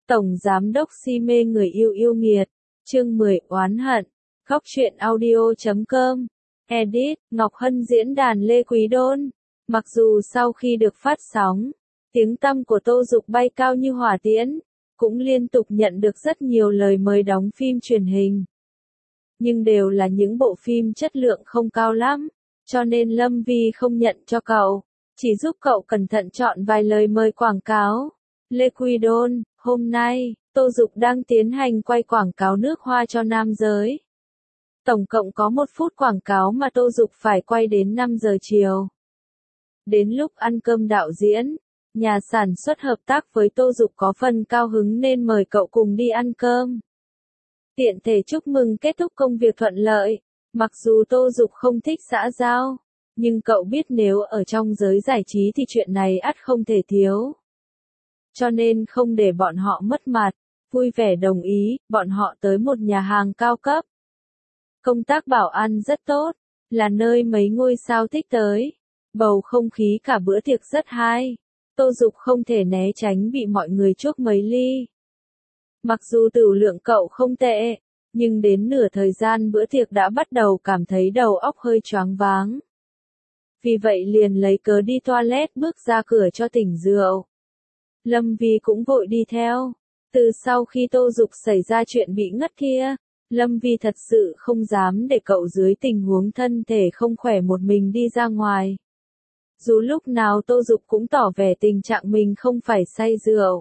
Tổng giám đốc si mê người yêu yêu nghiệt. Chương 10 oán hận. Góc truyện audio.com. Edit, Ngọc Hân diễn đàn Lê Quý Đôn. Mặc dù sau khi được phát sóng, tiếng tăm của Tô Dục bay cao như hỏa tiễn, cũng liên tục nhận được rất nhiều lời mời đóng phim truyền hình. Nhưng đều là những bộ phim chất lượng không cao lắm, cho nên Lâm Vi không nhận cho cậu, chỉ giúp cậu cẩn thận chọn vài lời mời quảng cáo. Lê Quý Đôn, hôm nay, Tô Dục đang tiến hành quay quảng cáo nước hoa cho nam giới. Tổng cộng có 1 phút quảng cáo mà Tô Dục phải quay đến 5 giờ chiều. Đến lúc ăn cơm đạo diễn, nhà sản xuất hợp tác với Tô Dục có phần cao hứng nên mời cậu cùng đi ăn cơm. Tiện thể chúc mừng kết thúc công việc thuận lợi. Mặc dù Tô Dục không thích xã giao, nhưng cậu biết nếu ở trong giới giải trí thì chuyện này ắt không thể thiếu. Cho nên không để bọn họ mất mặt, vui vẻ đồng ý, bọn họ tới một nhà hàng cao cấp. Công tác bảo ăn rất tốt, là nơi mấy ngôi sao thích tới. Bầu không khí cả bữa tiệc rất hay. Tô Dục không thể né tránh bị mọi người chuốc mấy ly. Mặc dù tửu lượng cậu không tệ, nhưng đến nửa thời gian bữa tiệc đã bắt đầu cảm thấy đầu óc hơi choáng váng. Vì vậy liền lấy cớ đi toilet bước ra cửa cho tỉnh rượu. Lâm Vi cũng vội đi theo. Từ sau khi Tô Dục xảy ra chuyện bị ngất kia, Lâm Vi thật sự không dám để cậu dưới tình huống thân thể không khỏe một mình đi ra ngoài. Dù lúc nào Tô Dục cũng tỏ vẻ tình trạng mình không phải say rượu.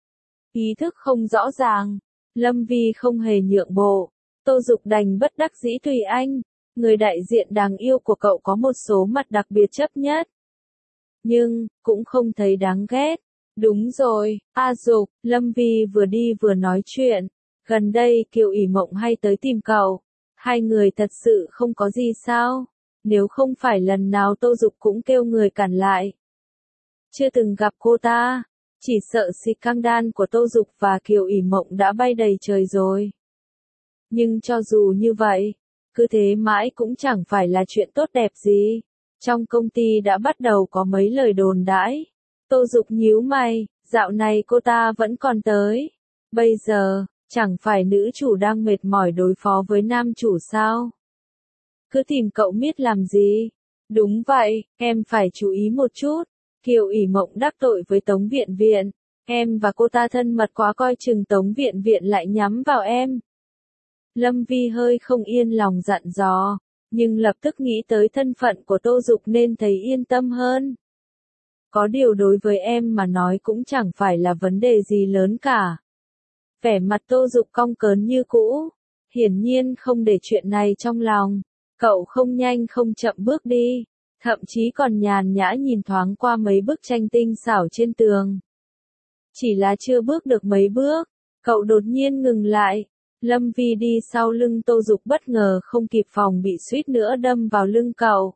Ý thức không rõ ràng, Lâm Vi không hề nhượng bộ. Tô Dục đành bất đắc dĩ tùy anh. Người đại diện đáng yêu của cậu có một số mặt đặc biệt chấp nhất. Nhưng, cũng không thấy đáng ghét. Đúng rồi, A Dục, Lâm Vi vừa đi vừa nói chuyện. Gần đây Kiều ỉ Mộng hay tới tìm cậu. Hai người thật sự không có gì sao? Nếu không phải lần nào Tô Dục cũng kêu người cản lại. Chưa từng gặp cô ta, chỉ sợ scandal của Tô Dục và Kiều ỉ Mộng đã bay đầy trời rồi. Nhưng cho dù như vậy, cứ thế mãi cũng chẳng phải là chuyện tốt đẹp gì. Trong công ty đã bắt đầu có mấy lời đồn đãi. Tô Dục nhíu mày, dạo này cô ta vẫn còn tới. Bây giờ, chẳng phải nữ chủ đang mệt mỏi đối phó với nam chủ sao? Cứ tìm cậu miết làm gì? Đúng vậy, em phải chú ý một chút. Kiều ỉ Mộng đắc tội với Tống Viện Viện. Em và cô ta thân mật quá, coi chừng Tống Viện Viện lại nhắm vào em. Lâm Vi hơi không yên lòng dặn dò, nhưng lập tức nghĩ tới thân phận của Tô Dục nên thấy yên tâm hơn. Có điều đối với em mà nói cũng chẳng phải là vấn đề gì lớn cả. Vẻ mặt Tô Dục cong cớn như cũ, hiển nhiên không để chuyện này trong lòng. Cậu không nhanh không chậm bước đi, thậm chí còn nhàn nhã nhìn thoáng qua mấy bức tranh tinh xảo trên tường. Chỉ là chưa bước được mấy bước, cậu đột nhiên ngừng lại. Lâm Vi đi sau lưng Tô Dục bất ngờ không kịp phòng bị suýt nữa đâm vào lưng cậu.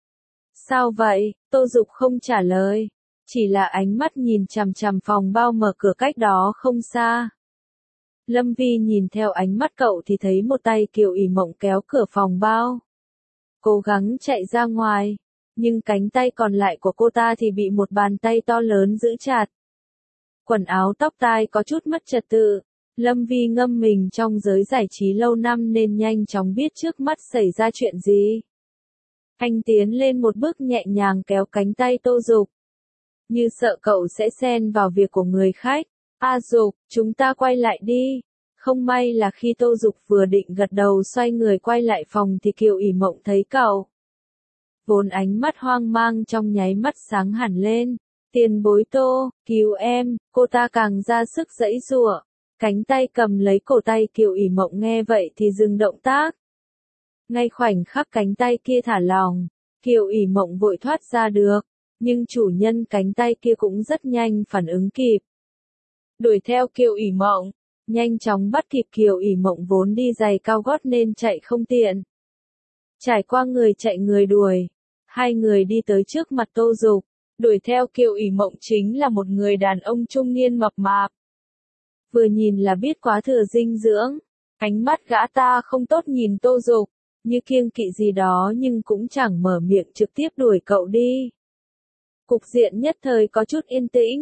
Sao vậy? Tô Dục không trả lời, chỉ là ánh mắt nhìn chằm chằm phòng bao mở cửa cách đó không xa. Lâm Vi nhìn theo ánh mắt cậu thì thấy một tay Kiều ỉ Mộng kéo cửa phòng bao, cố gắng chạy ra ngoài, nhưng cánh tay còn lại của cô ta thì bị một bàn tay to lớn giữ chặt. Quần áo tóc tai có chút mất trật tự. Lâm Vi ngâm mình trong giới giải trí lâu năm nên nhanh chóng biết trước mắt xảy ra chuyện gì. Anh tiến lên một bước nhẹ nhàng kéo cánh tay Tô Dục, như sợ cậu sẽ xen vào việc của người khách. A Dục, chúng ta quay lại đi. Không may là khi Tô Dục vừa định gật đầu xoay người quay lại phòng thì Kiều ỉ Mộng thấy cậu. Vốn ánh mắt hoang mang trong nháy mắt sáng hẳn lên. Tiền bối Tô, cứu em. Cô ta càng ra sức giãy giụa. Cánh tay cầm lấy cổ tay Kiều ỉ Mộng nghe vậy thì dừng động tác. Ngay khoảnh khắc cánh tay kia thả lỏng, Kiều ỉ Mộng vội thoát ra được, nhưng chủ nhân cánh tay kia cũng rất nhanh phản ứng kịp. Đuổi theo Kiều ỉ Mộng, nhanh chóng bắt kịp. Kiều ỉ Mộng vốn đi giày cao gót nên chạy không tiện. Trải qua người chạy người đuổi, hai người đi tới trước mặt Tô Dục. Đuổi theo Kiều ỉ Mộng chính là một người đàn ông trung niên mập mạp. Vừa nhìn là biết quá thừa dinh dưỡng. Ánh mắt gã ta không tốt nhìn Tô Dục, như kiêng kỵ gì đó nhưng cũng chẳng mở miệng trực tiếp đuổi cậu đi. Cục diện nhất thời có chút yên tĩnh.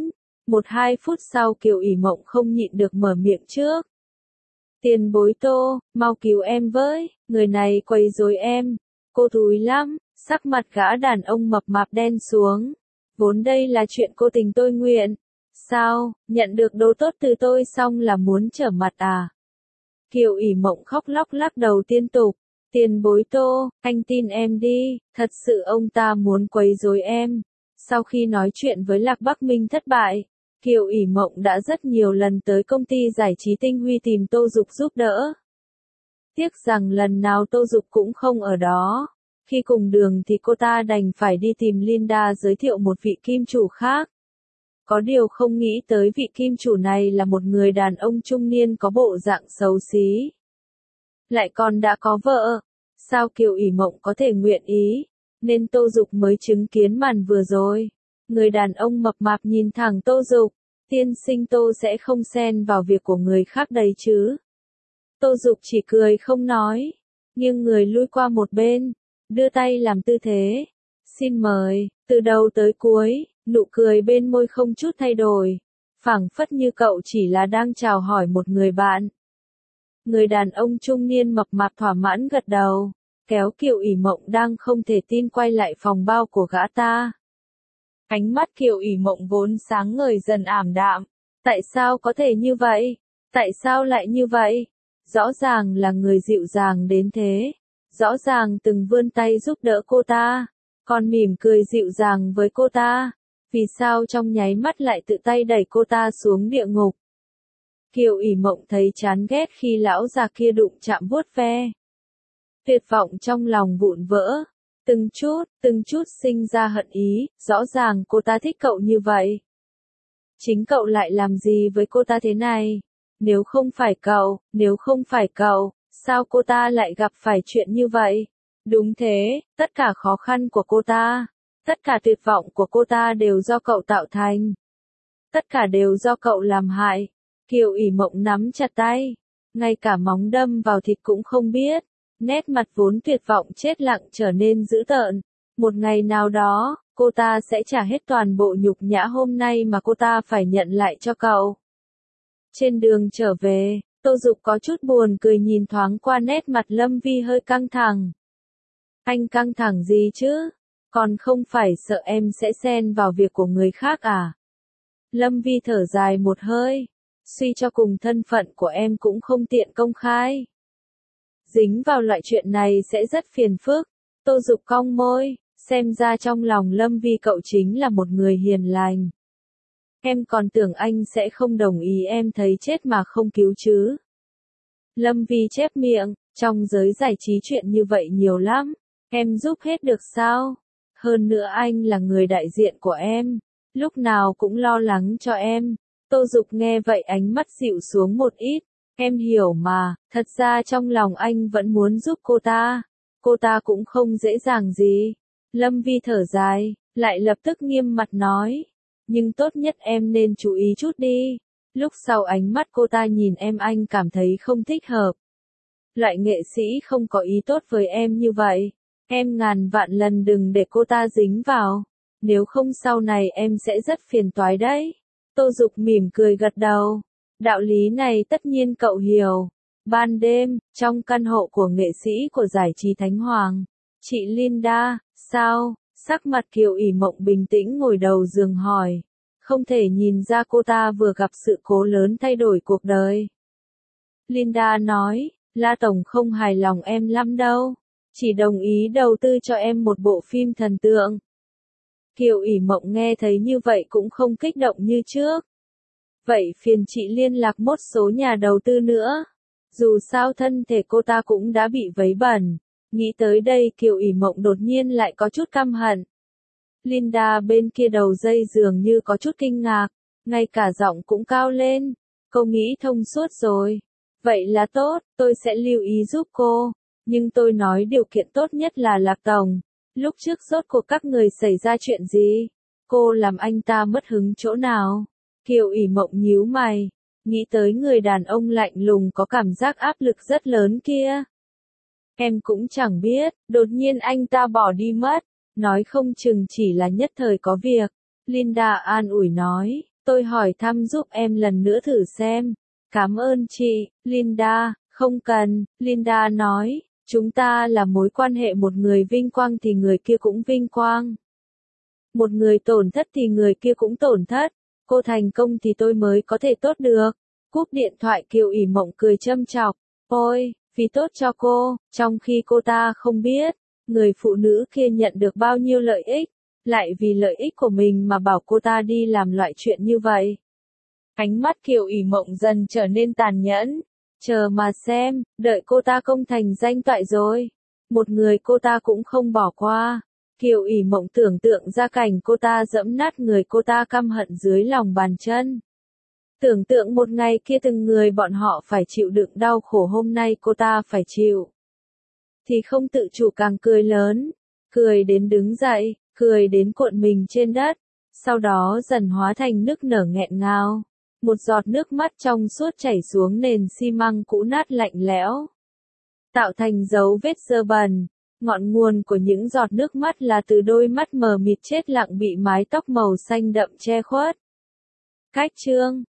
1-2 phút sau Kiều ỉ mộng không nhịn được mở miệng trước. Tiền bối Tô, mau cứu em với, người này quấy rối em. Cô thúi lắm, sắc mặt gã đàn ông mập mạp đen xuống. Vốn đây là chuyện cô tình tôi nguyện. Sao, nhận được đồ tốt từ tôi xong là muốn trở mặt à? Kiều ỉ mộng khóc lóc lắc đầu liên tục. Tiền bối Tô, anh tin em đi, thật sự ông ta muốn quấy rối em. Sau khi nói chuyện với Lạc Bắc Minh thất bại, Kiều ỉ mộng đã rất nhiều lần tới công ty giải trí Tinh Huy tìm Tô Dục giúp đỡ. Tiếc rằng lần nào Tô Dục cũng không ở đó. Khi cùng đường thì cô ta đành phải đi tìm Linda giới thiệu một vị kim chủ khác. Có điều không nghĩ tới vị kim chủ này là một người đàn ông trung niên có bộ dạng xấu xí. Lại còn đã có vợ. Sao Kiều ỉ mộng có thể nguyện ý? Nên Tô Dục mới chứng kiến màn vừa rồi. Người đàn ông mập mạp nhìn thẳng Tô Dục. Tiên sinh Tô sẽ không xen vào việc của người khác đấy chứ. Tô Dục chỉ cười không nói. Nhưng người lui qua một bên. Đưa tay làm tư thế. Xin mời, từ đầu tới cuối, nụ cười bên môi không chút thay đổi. Phảng phất như cậu chỉ là đang chào hỏi một người bạn. Người đàn ông trung niên mập mạp thỏa mãn gật đầu. Kéo Kiều ỉ mộng đang không thể tin quay lại phòng bao của gã ta. Ánh mắt Kiều ỉ mộng vốn sáng ngời dần ảm đạm. Tại sao có thể như vậy? Tại sao lại như vậy? Rõ ràng là người dịu dàng đến thế. Rõ ràng từng vươn tay giúp đỡ cô ta. Còn mỉm cười dịu dàng với cô ta. Vì sao trong nháy mắt lại tự tay đẩy cô ta xuống địa ngục? Kiều ỉ mộng thấy chán ghét khi lão già kia đụng chạm vuốt ve. Tuyệt vọng trong lòng vụn vỡ. Từng chút sinh ra hận ý, rõ ràng cô ta thích cậu như vậy. Chính cậu lại làm gì với cô ta thế này? Nếu không phải cậu, sao cô ta lại gặp phải chuyện như vậy? Đúng thế, tất cả khó khăn của cô ta, tất cả tuyệt vọng của cô ta đều do cậu tạo thành. Tất cả đều do cậu làm hại. Kiều ỉ mộng nắm chặt tay, ngay cả móng đâm vào thịt cũng không biết. Nét mặt vốn tuyệt vọng chết lặng trở nên dữ tợn. Một ngày nào đó, cô ta sẽ trả hết toàn bộ nhục nhã hôm nay mà cô ta phải nhận lại cho cậu. Trên đường trở về, Tô Dục có chút buồn cười nhìn thoáng qua nét mặt Lâm Vi hơi căng thẳng. Anh căng thẳng gì chứ? Còn không phải sợ em sẽ xen vào việc của người khác à? Lâm Vi thở dài một hơi. Suy cho cùng thân phận của em cũng không tiện công khai. Dính vào loại chuyện này sẽ rất phiền phức. Tô Dục cong môi, xem ra trong lòng Lâm Vi cậu chính là một người hiền lành. Em còn tưởng anh sẽ không đồng ý em thấy chết mà không cứu chứ. Lâm Vi chép miệng, trong giới giải trí chuyện như vậy nhiều lắm. Em giúp hết được sao? Hơn nữa anh là người đại diện của em. Lúc nào cũng lo lắng cho em. Tô Dục nghe vậy ánh mắt dịu xuống một ít. Em hiểu mà, thật ra trong lòng anh vẫn muốn giúp cô ta. Cô ta cũng không dễ dàng gì. Lâm Vi thở dài, lại lập tức nghiêm mặt nói. Nhưng tốt nhất em nên chú ý chút đi. Lúc sau ánh mắt cô ta nhìn em anh cảm thấy không thích hợp. Loại nghệ sĩ không có ý tốt với em như vậy. Em ngàn vạn lần đừng để cô ta dính vào. Nếu không sau này em sẽ rất phiền toái đấy. Tô Dục mỉm cười gật đầu. Đạo lý này tất nhiên cậu hiểu. Ban đêm, trong căn hộ của nghệ sĩ của giải trí Thánh Hoàng. Chị Linda, sao? Sắc mặt Kiều ỉ mộng bình tĩnh ngồi đầu giường hỏi. Không thể nhìn ra cô ta vừa gặp sự cố lớn thay đổi cuộc đời. Linda nói, La Tổng không hài lòng em lắm đâu. Chỉ đồng ý đầu tư cho em một bộ phim thần tượng. Kiều ỉ mộng nghe thấy như vậy cũng không kích động như trước. Vậy phiền chị liên lạc một số nhà đầu tư nữa. Dù sao thân thể cô ta cũng đã bị vấy bẩn. Nghĩ tới đây Kiều ỉ mộng đột nhiên lại có chút căm hận. Linda bên kia đầu dây dường như có chút kinh ngạc. Ngay cả giọng cũng cao lên. Cô nghĩ thông suốt rồi. Vậy là tốt, tôi sẽ lưu ý giúp cô. Nhưng tôi nói điều kiện tốt nhất là Lạc Tổng. Lúc trước rốt cuộc các người xảy ra chuyện gì? Cô làm anh ta mất hứng chỗ nào? Kiều ỉ mộng nhíu mày. Nghĩ tới người đàn ông lạnh lùng có cảm giác áp lực rất lớn kia. Em cũng chẳng biết, đột nhiên anh ta bỏ đi mất. Nói không chừng chỉ là nhất thời có việc. Linda an ủi nói. Tôi hỏi thăm giúp em lần nữa thử xem. Cảm ơn chị, Linda, không cần, Linda nói, chúng ta là mối quan hệ một người vinh quang thì người kia cũng vinh quang. Một người tổn thất thì người kia cũng tổn thất. Cô thành công thì tôi mới có thể tốt được. Cúp điện thoại Kiều ỉ mộng cười châm chọc. Ôi, vì tốt cho cô, trong khi cô ta không biết, người phụ nữ kia nhận được bao nhiêu lợi ích, lại vì lợi ích của mình mà bảo cô ta đi làm loại chuyện như vậy. Ánh mắt Kiều ỉ mộng dần trở nên tàn nhẫn. Chờ mà xem, đợi cô ta công thành danh toại rồi. Một người cô ta cũng không bỏ qua. Kiều ỉ mộng tưởng tượng ra cảnh cô ta giẫm nát người cô ta căm hận dưới lòng bàn chân. Tưởng tượng một ngày kia từng người bọn họ phải chịu đựng đau khổ hôm nay cô ta phải chịu. Thì không tự chủ càng cười lớn. Cười đến đứng dậy, cười đến cuộn mình trên đất. Sau đó dần hóa thành nức nở nghẹn ngào. Một giọt nước mắt trong suốt chảy xuống nền xi măng cũ nát lạnh lẽo. Tạo thành dấu vết dơ bẩn. Ngọn nguồn của những giọt nước mắt là từ đôi mắt mờ mịt chết lặng bị mái tóc màu xanh đậm che khuất. Cách chương